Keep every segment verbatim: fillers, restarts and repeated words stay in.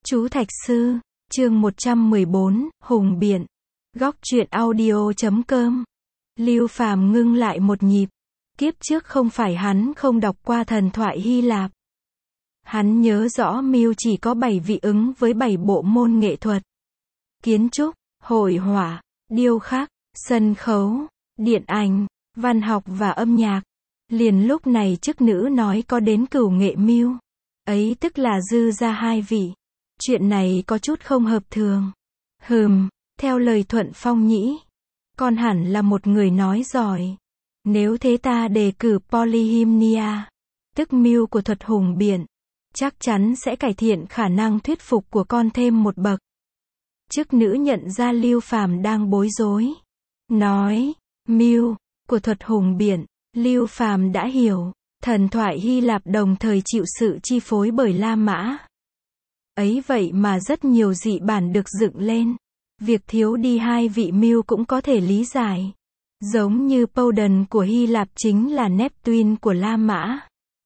Chú Thạch Sư, chương một trăm mười bốn, Hùng Biện. Góc truyện audio chấm com. Lưu Phàm ngưng lại một nhịp. Kiếp trước không phải hắn không đọc qua thần thoại Hy Lạp. Hắn nhớ rõ Miêu chỉ có bảy vị ứng với bảy bộ môn nghệ thuật. Kiến trúc, hội họa, điêu khắc, sân khấu, điện ảnh, văn học và âm nhạc. Liền lúc này chức nữ nói có đến cửu nghệ Miêu. Ấy tức là dư ra hai vị. Chuyện này có chút không hợp thường. Hừm, theo lời Thuận Phong nhĩ, con hẳn là một người nói giỏi. Nếu thế ta đề cử Polyhymnia, tức Miêu của thuật hùng biện, chắc chắn sẽ cải thiện khả năng thuyết phục của con thêm một bậc. Chức nữ nhận ra Lưu Phàm đang bối rối. Nói, Miêu của thuật hùng biện, Lưu Phàm đã hiểu, thần thoại Hy Lạp đồng thời chịu sự chi phối bởi La Mã. Ấy vậy mà rất nhiều dị bản được dựng lên. Việc thiếu đi hai vị Miêu cũng có thể lý giải. Giống như Poseidon của Hy Lạp chính là Neptune của La Mã.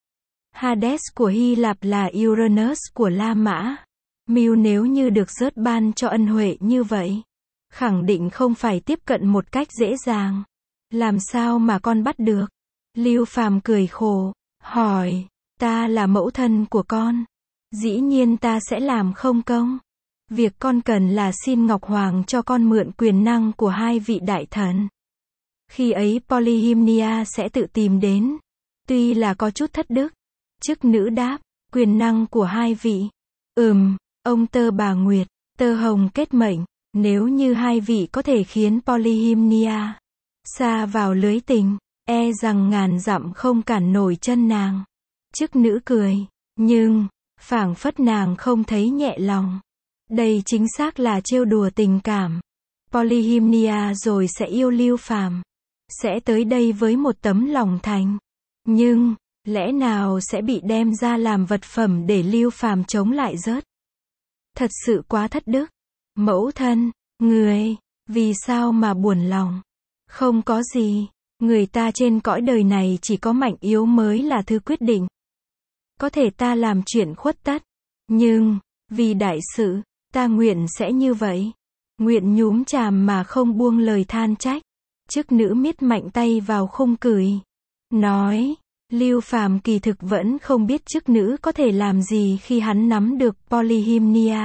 Hades của Hy Lạp là Uranus của La Mã. Miêu nếu như được rớt ban cho ân huệ như vậy, khẳng định không phải tiếp cận một cách dễ dàng. Làm sao mà con bắt được? Lưu Phàm cười khổ, hỏi, ta là mẫu thân của con. Dĩ nhiên ta sẽ làm không công. Việc con cần là xin Ngọc Hoàng cho con mượn quyền năng của hai vị đại thần. Khi ấy Polyhymnia sẽ tự tìm đến. Tuy là có chút thất đức. Chức nữ đáp, quyền năng của hai vị. Ừm, ông Tơ Bà Nguyệt, Tơ Hồng kết mệnh. Nếu như hai vị có thể khiến Polyhymnia sa vào lưới tình, e rằng ngàn dặm không cản nổi chân nàng. Chức nữ cười, nhưng phảng phất nàng không thấy nhẹ lòng. Đây chính xác là trêu đùa tình cảm. Polyhymnia rồi sẽ yêu Lưu Phàm, sẽ tới đây với một tấm lòng thành. Nhưng lẽ nào sẽ bị đem ra làm vật phẩm để Lưu Phàm chống lại rớt? Thật sự quá thất đức. Mẫu thân, người, vì sao mà buồn lòng? Không có gì, người ta trên cõi đời này chỉ có mạnh yếu mới là thứ quyết định. Có thể ta làm chuyện khuất tất, nhưng vì đại sự, ta nguyện sẽ như vậy. Nguyện nhúm chàm mà không buông lời than trách. Chức nữ miết mạnh tay vào khung cười, nói, Lưu Phàm kỳ thực vẫn không biết chức nữ có thể làm gì khi hắn nắm được Polyhymnia.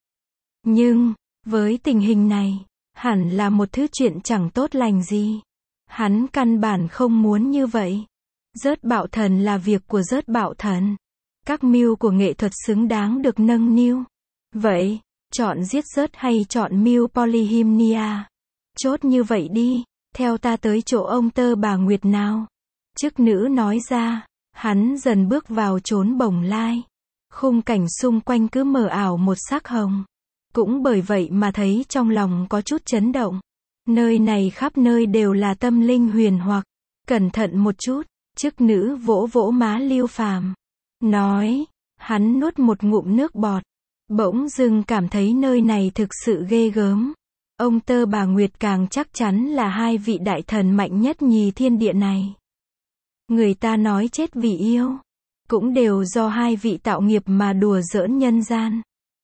Nhưng với tình hình này, hẳn là một thứ chuyện chẳng tốt lành gì. Hắn căn bản không muốn như vậy. Rớt bạo thần là việc của rớt bạo thần. Các Miêu của nghệ thuật xứng đáng được nâng niu. Vậy, chọn giết rớt hay chọn Miêu Polyhymnia? Chốt như vậy đi, theo ta tới chỗ ông Tơ Bà Nguyệt nào. Chức nữ nói ra, hắn dần bước vào chốn bồng lai. Khung cảnh xung quanh cứ mờ ảo một sắc hồng. Cũng bởi vậy mà thấy trong lòng có chút chấn động. Nơi này khắp nơi đều là tâm linh huyền hoặc. Cẩn thận một chút, chức nữ vỗ vỗ má Lưu Phàm, nói, hắn nuốt một ngụm nước bọt. Bỗng dưng cảm thấy nơi này thực sự ghê gớm. Ông Tơ Bà Nguyệt càng chắc chắn là hai vị đại thần mạnh nhất nhì thiên địa này. Người ta nói chết vì yêu, cũng đều do hai vị tạo nghiệp mà đùa giỡn nhân gian.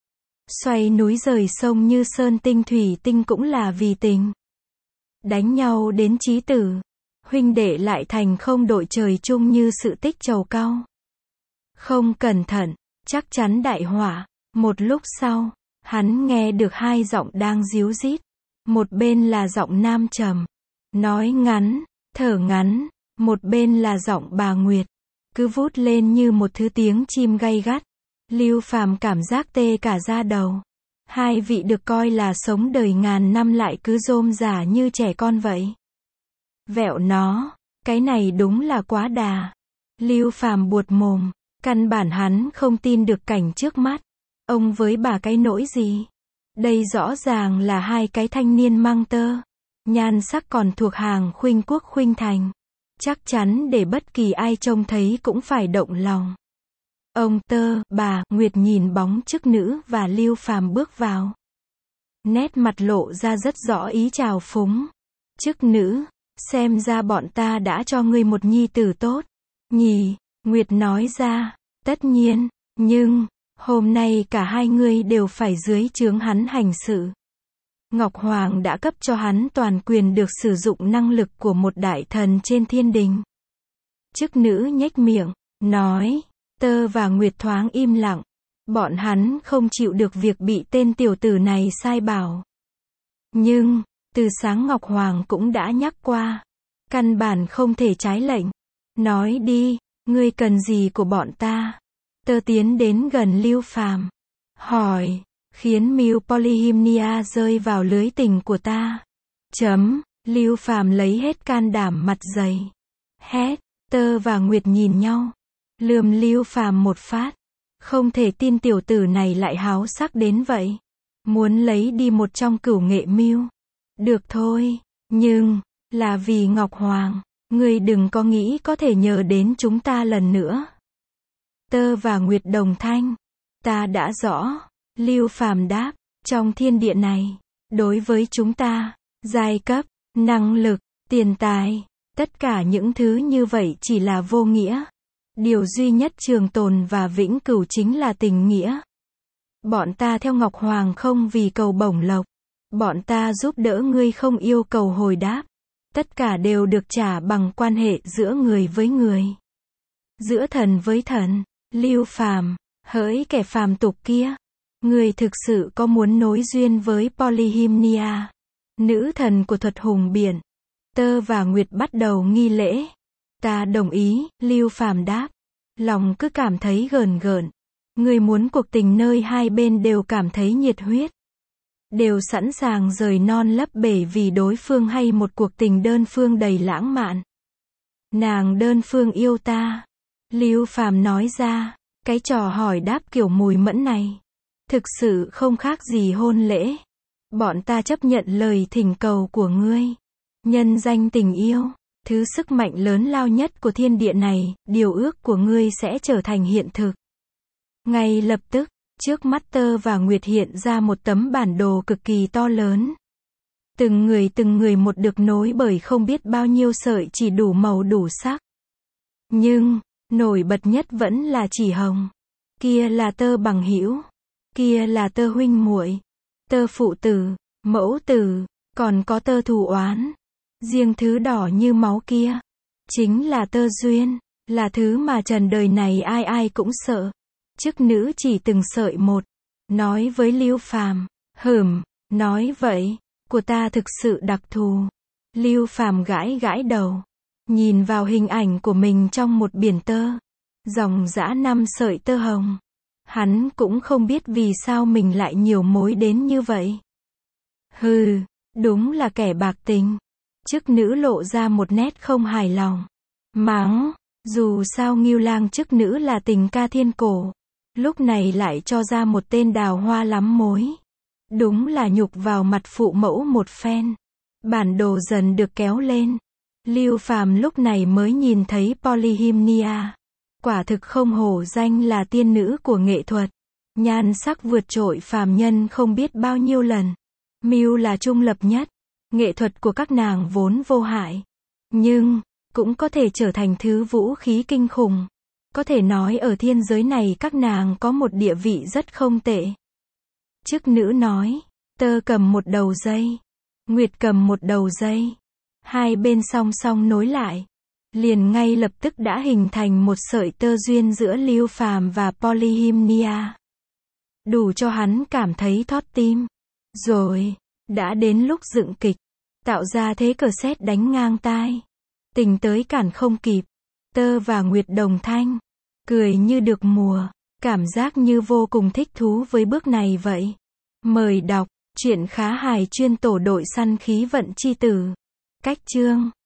Xoay núi rời sông như sơn tinh thủy tinh cũng là vì tình. Đánh nhau đến chí tử, huynh đệ lại thành không đội trời chung như sự tích trầu cau. Không cẩn thận, chắc chắn đại họa. Một lúc sau, hắn nghe được hai giọng đang díu dít. Một bên là giọng nam trầm, nói ngắn, thở ngắn. Một bên là giọng bà Nguyệt, cứ vút lên như một thứ tiếng chim gay gắt. Lưu Phàm cảm giác tê cả da đầu. Hai vị được coi là sống đời ngàn năm lại cứ rôm rả như trẻ con vậy. Vẹo nó, cái này đúng là quá đà. Lưu Phàm buột mồm, căn bản hắn không tin được cảnh trước mắt. Ông với bà cái nỗi gì? Đây rõ ràng là hai cái thanh niên mang tơ. Nhan sắc còn thuộc hàng khuynh quốc khuynh thành. Chắc chắn để bất kỳ ai trông thấy cũng phải động lòng. Ông Tơ, bà, Nguyệt nhìn bóng chức nữ và Lưu Phàm bước vào. Nét mặt lộ ra rất rõ ý chào phúng. Chức nữ, xem ra bọn ta đã cho ngươi một nhi tử tốt. Nhì, Nguyệt nói ra, tất nhiên, nhưng, Hôm nay cả hai ngươi đều phải dưới trướng hắn hành sự. Ngọc Hoàng đã cấp cho hắn toàn quyền được sử dụng năng lực của một đại thần trên thiên đình. Chức nữ nhếch miệng, nói, Tơ và Nguyệt thoáng im lặng. Bọn hắn không chịu được việc bị tên tiểu tử này sai bảo. Nhưng, từ sáng Ngọc Hoàng cũng đã nhắc qua. Căn bản không thể trái lệnh. Nói đi, ngươi cần gì của bọn ta? Tơ tiến đến gần Lưu Phàm, hỏi, khiến mưu Polyhymnia rơi vào lưới tình của ta. Chấm, Lưu Phàm lấy hết can đảm mặt dày. Hét, Tơ và Nguyệt nhìn nhau. Lườm Lưu Phàm một phát. Không thể tin tiểu tử này lại háo sắc đến vậy. Muốn lấy đi một trong cửu nghệ mưu. Được thôi, nhưng, là vì Ngọc Hoàng. Ngươi đừng có nghĩ có thể nhờ đến chúng ta lần nữa. Tơ và Nguyệt đồng thanh. Ta đã rõ. Lưu Phàm đáp. Trong thiên địa này, đối với chúng ta, giai cấp, năng lực, tiền tài, tất cả những thứ như vậy chỉ là vô nghĩa. Điều duy nhất trường tồn và vĩnh cửu chính là tình nghĩa. Bọn ta theo Ngọc Hoàng không vì cầu bổng lộc. Bọn ta giúp đỡ ngươi không yêu cầu hồi đáp. Tất cả đều được trả bằng quan hệ giữa người với người. Giữa thần với thần. Lưu Phàm, hỡi kẻ phàm tục kia. Ngươi thực sự có muốn nối duyên với Polyhymnia, nữ thần của thuật hùng biển? Tơ và Nguyệt bắt đầu nghi lễ. Ta đồng ý, Lưu Phàm đáp. Lòng cứ cảm thấy gờn gợn. Ngươi muốn cuộc tình nơi hai bên đều cảm thấy nhiệt huyết. Đều sẵn sàng rời non lấp bể vì đối phương hay một cuộc tình đơn phương đầy lãng mạn. Nàng đơn phương yêu ta. Lưu Phàm nói ra, cái trò hỏi đáp kiểu mùi mẫn này. Thực sự không khác gì hôn lễ. Bọn ta chấp nhận lời thỉnh cầu của ngươi. Nhân danh tình yêu, thứ sức mạnh lớn lao nhất của thiên địa này, điều ước của ngươi sẽ trở thành hiện thực. Ngay lập tức, trước mắt Tơ và Nguyệt hiện ra một tấm bản đồ cực kỳ to lớn. Từng người từng người một được nối bởi không biết bao nhiêu sợi chỉ đủ màu đủ sắc. Nhưng, nổi bật nhất vẫn là chỉ hồng. Kia là Tơ bằng hữu. Kia là Tơ huynh muội. Tơ phụ tử, mẫu tử, còn có Tơ thù oán. Riêng thứ đỏ như máu kia, chính là Tơ duyên, là thứ mà trần đời này ai ai cũng sợ. Chức nữ chỉ từng sợi một, nói với Lưu Phàm, hửm, nói vậy, của ta thực sự đặc thù. Lưu Phàm gãi gãi đầu, nhìn vào hình ảnh của mình trong một biển tơ, dòng dã năm sợi tơ hồng. Hắn cũng không biết vì sao mình lại nhiều mối đến như vậy. Hừ, đúng là kẻ bạc tình. Chức nữ lộ ra một nét không hài lòng. Mắng, dù sao Ngưu Lang chức nữ là tình ca thiên cổ. Lúc này lại cho ra một tên đào hoa lắm mối. Đúng là nhục vào mặt phụ mẫu một phen. Bản đồ dần được kéo lên. Lưu Phàm lúc này mới nhìn thấy Polyhymnia. Quả thực không hổ danh là tiên nữ của nghệ thuật. Nhan sắc vượt trội phàm nhân không biết bao nhiêu lần. Mưu là trung lập nhất. Nghệ thuật của các nàng vốn vô hại. Nhưng, cũng có thể trở thành thứ vũ khí kinh khủng. Có thể nói ở thiên giới này các nàng có một địa vị rất không tệ. Chức nữ nói, Tơ cầm một đầu dây. Nguyệt cầm một đầu dây. Hai bên song song nối lại. Liền ngay lập tức đã hình thành một sợi tơ duyên giữa Lưu Phàm và Polyhymnia. Đủ cho hắn cảm thấy thót tim. Rồi, đã đến lúc dựng kịch. Tạo ra thế cờ sét đánh ngang tai. Tình tới cản không kịp. Tơ và Nguyệt đồng thanh. Cười như được mùa. Cảm giác như vô cùng thích thú với bước này vậy. Mời đọc, truyện khá hài chuyên tổ đội săn khí vận chi tử. Cách chương